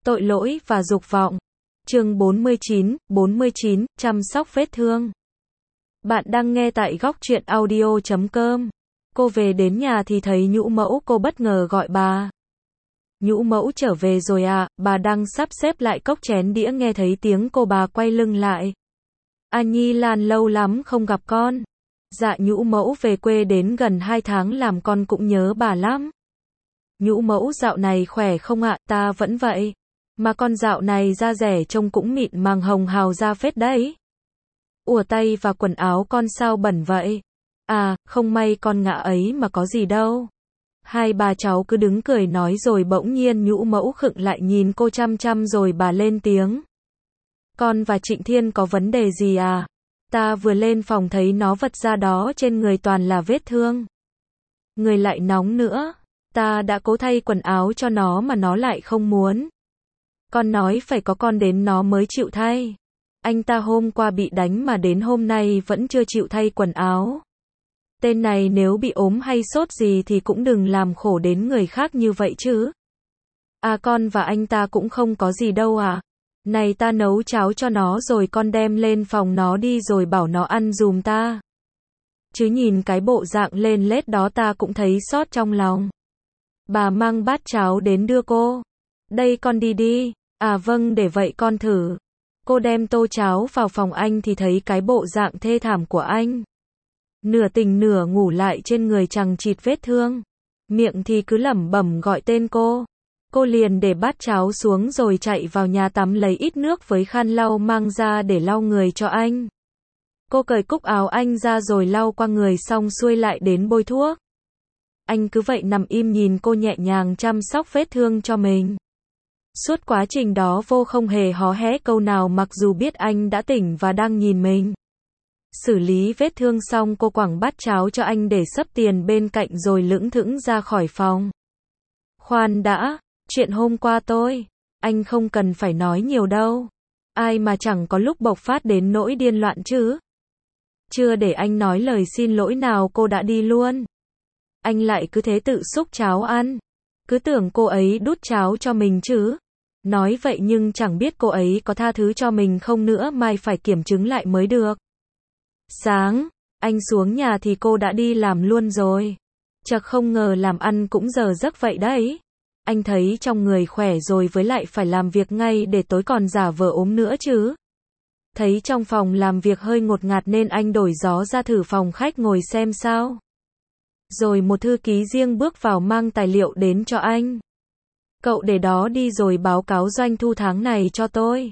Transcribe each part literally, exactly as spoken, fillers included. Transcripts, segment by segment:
Tội lỗi và dục vọng. Chương bốn mươi chín, bốn mươi chín, chăm sóc vết thương. Bạn đang nghe tại góc truyện audio chấm com. Cô về đến nhà thì thấy nhũ mẫu, cô bất ngờ gọi bà. Nhũ mẫu trở về rồi à, bà đang sắp xếp lại cốc chén đĩa, nghe thấy tiếng cô bà quay lưng lại. A Nhi Lan lâu lắm không gặp con. Dạ nhũ mẫu về quê đến gần hai tháng làm con cũng nhớ bà lắm. Nhũ mẫu dạo này khỏe không ạ? Ta vẫn vậy. Mà con dạo này da rẻ trông cũng mịn màng hồng hào da phết đấy. Ủa tay và quần áo con sao bẩn vậy? À, không may con ngã ấy mà có gì đâu. Hai bà cháu cứ đứng cười nói rồi bỗng nhiên nhũ mẫu khựng lại nhìn cô chăm chăm rồi bà lên tiếng. Con và Trịnh Thiên có vấn đề gì à? Ta vừa lên phòng thấy nó vật ra đó, trên người toàn là vết thương. Người lại nóng nữa. Ta đã cố thay quần áo cho nó mà nó lại không muốn. Con nói phải có con đến nó mới chịu thay. Anh ta hôm qua bị đánh mà đến hôm nay vẫn chưa chịu thay quần áo. Tên này nếu bị ốm hay sốt gì thì cũng đừng làm khổ đến người khác như vậy chứ. À con và anh ta cũng không có gì đâu à. Này ta nấu cháo cho nó rồi con đem lên phòng nó đi rồi bảo nó ăn dùm ta. Chứ nhìn cái bộ dạng lên lết đó ta cũng thấy xót trong lòng. Bà mang bát cháo đến đưa cô. Đây con đi đi. À vâng để vậy con thử. Cô đem tô cháo vào phòng anh thì thấy cái bộ dạng thê thảm của anh. Nửa tỉnh nửa ngủ lại trên người chằng chịt vết thương. Miệng thì cứ lẩm bẩm gọi tên cô. Cô liền để bát cháo xuống rồi chạy vào nhà tắm lấy ít nước với khăn lau mang ra để lau người cho anh. Cô cởi cúc áo anh ra rồi lau qua người xong xuôi lại đến bôi thuốc. Anh cứ vậy nằm im nhìn cô nhẹ nhàng chăm sóc vết thương cho mình. Suốt quá trình đó vô không hề hó hé câu nào mặc dù biết anh đã tỉnh và đang nhìn mình. Xử lý vết thương xong cô quẳng bát cháo cho anh để sấp tiền bên cạnh rồi lững thững ra khỏi phòng. Khoan đã, chuyện hôm qua tôi, anh không cần phải nói nhiều đâu. Ai mà chẳng có lúc bộc phát đến nỗi điên loạn chứ. Chưa để anh nói lời xin lỗi nào cô đã đi luôn. Anh lại cứ thế tự xúc cháo ăn. Cứ tưởng cô ấy đút cháo cho mình chứ. Nói vậy nhưng chẳng biết cô ấy có tha thứ cho mình không nữa, mai phải kiểm chứng lại mới được. Sáng, anh xuống nhà thì cô đã đi làm luôn rồi. Chợt không ngờ làm ăn cũng giờ giấc vậy đấy. Anh thấy trong người khỏe rồi với lại phải làm việc ngay để tối còn giả vờ ốm nữa chứ. Thấy trong phòng làm việc hơi ngột ngạt nên anh đổi gió ra thử phòng khách ngồi xem sao. Rồi một thư ký riêng bước vào mang tài liệu đến cho anh. Cậu để đó đi rồi báo cáo doanh thu tháng này cho tôi.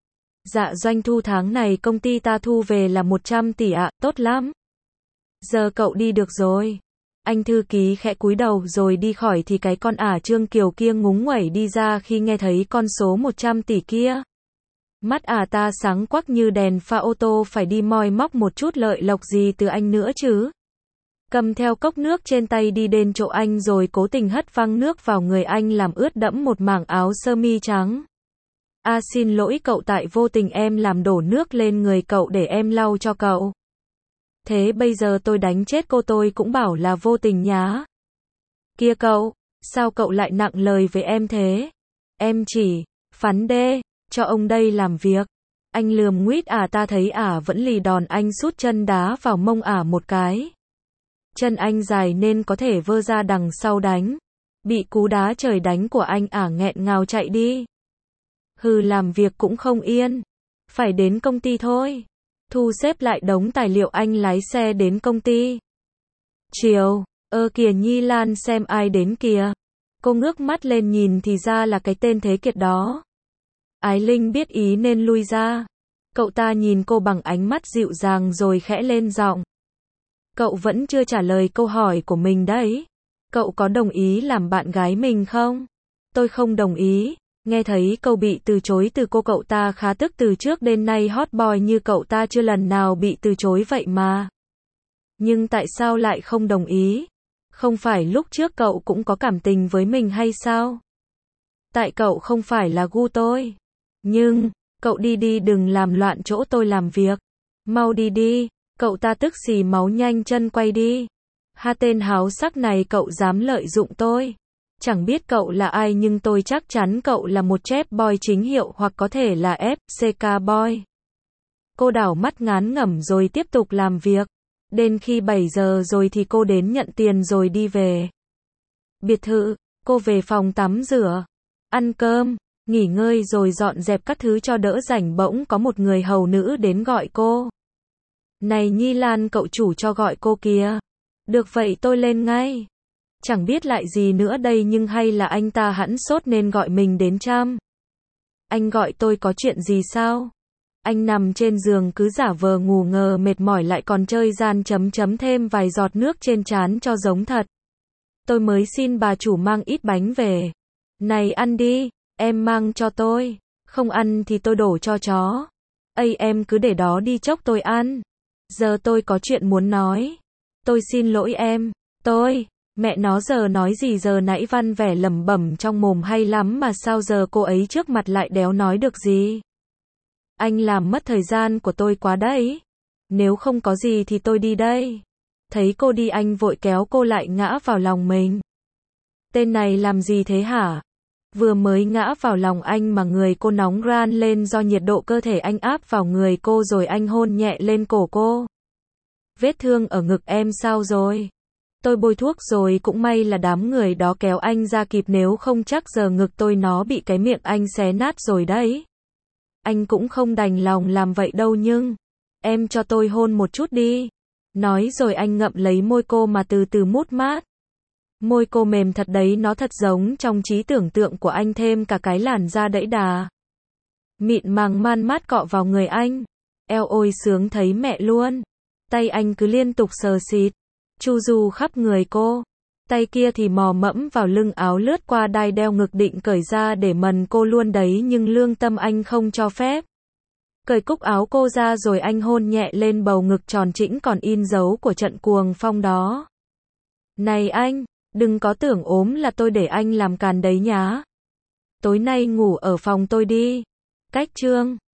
Dạ doanh thu tháng này công ty ta thu về là một trăm tỷ ạ, tốt lắm. Giờ cậu đi được rồi. Anh thư ký khẽ cúi đầu rồi đi khỏi thì cái con ả Trương Kiều kia ngúng nguẩy đi ra khi nghe thấy con số một trăm tỷ kia. Mắt ả ta sáng quắc như đèn pha ô tô, phải đi moi móc một chút lợi lộc gì từ anh nữa chứ. Cầm theo cốc nước trên tay đi đến chỗ anh rồi cố tình hất văng nước vào người anh làm ướt đẫm một mảng áo sơ mi trắng. À xin lỗi cậu, tại vô tình em làm đổ nước lên người cậu để em lau cho cậu. Thế bây giờ tôi đánh chết cô tôi cũng bảo là vô tình nhá. Kia cậu, sao cậu lại nặng lời với em thế? Em chỉ phắn đê cho ông đây làm việc. Anh lườm nguýt ả ta thấy ả vẫn lì đòn, anh sút chân đá vào mông ả một cái. Chân anh dài nên có thể vơ ra đằng sau đánh. Bị cú đá trời đánh của anh ả nghẹn ngào chạy đi. Hừ, làm việc cũng không yên. Phải đến công ty thôi. Thu xếp lại đống tài liệu anh lái xe đến công ty. Chiều, ơ kìa Nhi Lan xem ai đến kìa. Cô ngước mắt lên nhìn thì ra là cái tên Thế Kiệt đó. Ái Linh biết ý nên lui ra. Cậu ta nhìn cô bằng ánh mắt dịu dàng rồi khẽ lên giọng. Cậu vẫn chưa trả lời câu hỏi của mình đấy. Cậu có đồng ý làm bạn gái mình không? Tôi không đồng ý. Nghe thấy câu bị từ chối từ cô, cậu ta khá tức, từ trước đến nay hot boy như cậu ta chưa lần nào bị từ chối vậy mà. Nhưng tại sao lại không đồng ý? Không phải lúc trước cậu cũng có cảm tình với mình hay sao? Tại cậu không phải là gu tôi. Nhưng, cậu đi đi, đừng làm loạn chỗ tôi làm việc. Mau đi đi. Cậu ta tức xì máu nhanh chân quay đi. Ha, tên háo sắc này, cậu dám lợi dụng tôi. Chẳng biết cậu là ai nhưng tôi chắc chắn cậu là một chép boy chính hiệu hoặc có thể là ép xê ca boy. Cô đảo mắt ngán ngẩm rồi tiếp tục làm việc. Đến khi bảy giờ rồi thì cô đến nhận tiền rồi đi về. Biệt thự, cô về phòng tắm rửa, ăn cơm, nghỉ ngơi rồi dọn dẹp các thứ cho đỡ rảnh, bỗng có một người hầu nữ đến gọi cô. Này Nhi Lan, cậu chủ cho gọi cô kìa. Được vậy tôi lên ngay. Chẳng biết lại gì nữa đây, nhưng hay là anh ta hẵng sốt nên gọi mình đến chăm. Anh gọi tôi có chuyện gì sao? Anh nằm trên giường cứ giả vờ ngủ ngờ mệt mỏi lại còn chơi gian chấm chấm thêm vài giọt nước trên trán cho giống thật. Tôi mới xin bà chủ mang ít bánh về. Này ăn đi, em mang cho tôi. Không ăn thì tôi đổ cho chó. Ây em cứ để đó đi chốc tôi ăn. Giờ tôi có chuyện muốn nói. Tôi xin lỗi em. Tôi, mẹ nó giờ nói gì giờ nãy văn vẻ lẩm bẩm trong mồm hay lắm mà sao giờ cô ấy trước mặt lại đéo nói được gì. Anh làm mất thời gian của tôi quá đấy. Nếu không có gì thì tôi đi đây. Thấy cô đi anh vội kéo cô lại ngã vào lòng mình. Tên này làm gì thế hả? Vừa mới ngã vào lòng anh mà người cô nóng ran lên do nhiệt độ cơ thể anh áp vào người cô rồi anh hôn nhẹ lên cổ cô. Vết thương ở ngực em sao rồi? Tôi bôi thuốc rồi, cũng may là đám người đó kéo anh ra kịp, nếu không chắc giờ ngực tôi nó bị cái miệng anh xé nát rồi đấy. Anh cũng không đành lòng làm vậy đâu nhưng em cho tôi hôn một chút đi. Nói rồi anh ngậm lấy môi cô mà từ từ mút mát. Môi cô mềm thật đấy, nó thật giống trong trí tưởng tượng của anh, thêm cả cái làn da đẫy đà mịn màng man mát cọ vào người anh. Eo ôi sướng thấy mẹ luôn. Tay anh cứ liên tục sờ xịt, chu du khắp người cô. Tay kia thì mò mẫm vào lưng áo lướt qua đai đeo ngực định cởi ra để mần cô luôn đấy, nhưng lương tâm anh không cho phép. Cởi cúc áo cô ra rồi anh hôn nhẹ lên bầu ngực tròn trĩnh còn in dấu của trận cuồng phong đó. Này anh, đừng có tưởng ốm là tôi để anh làm càn đấy nhá. Tối nay ngủ ở phòng tôi đi. Cách chương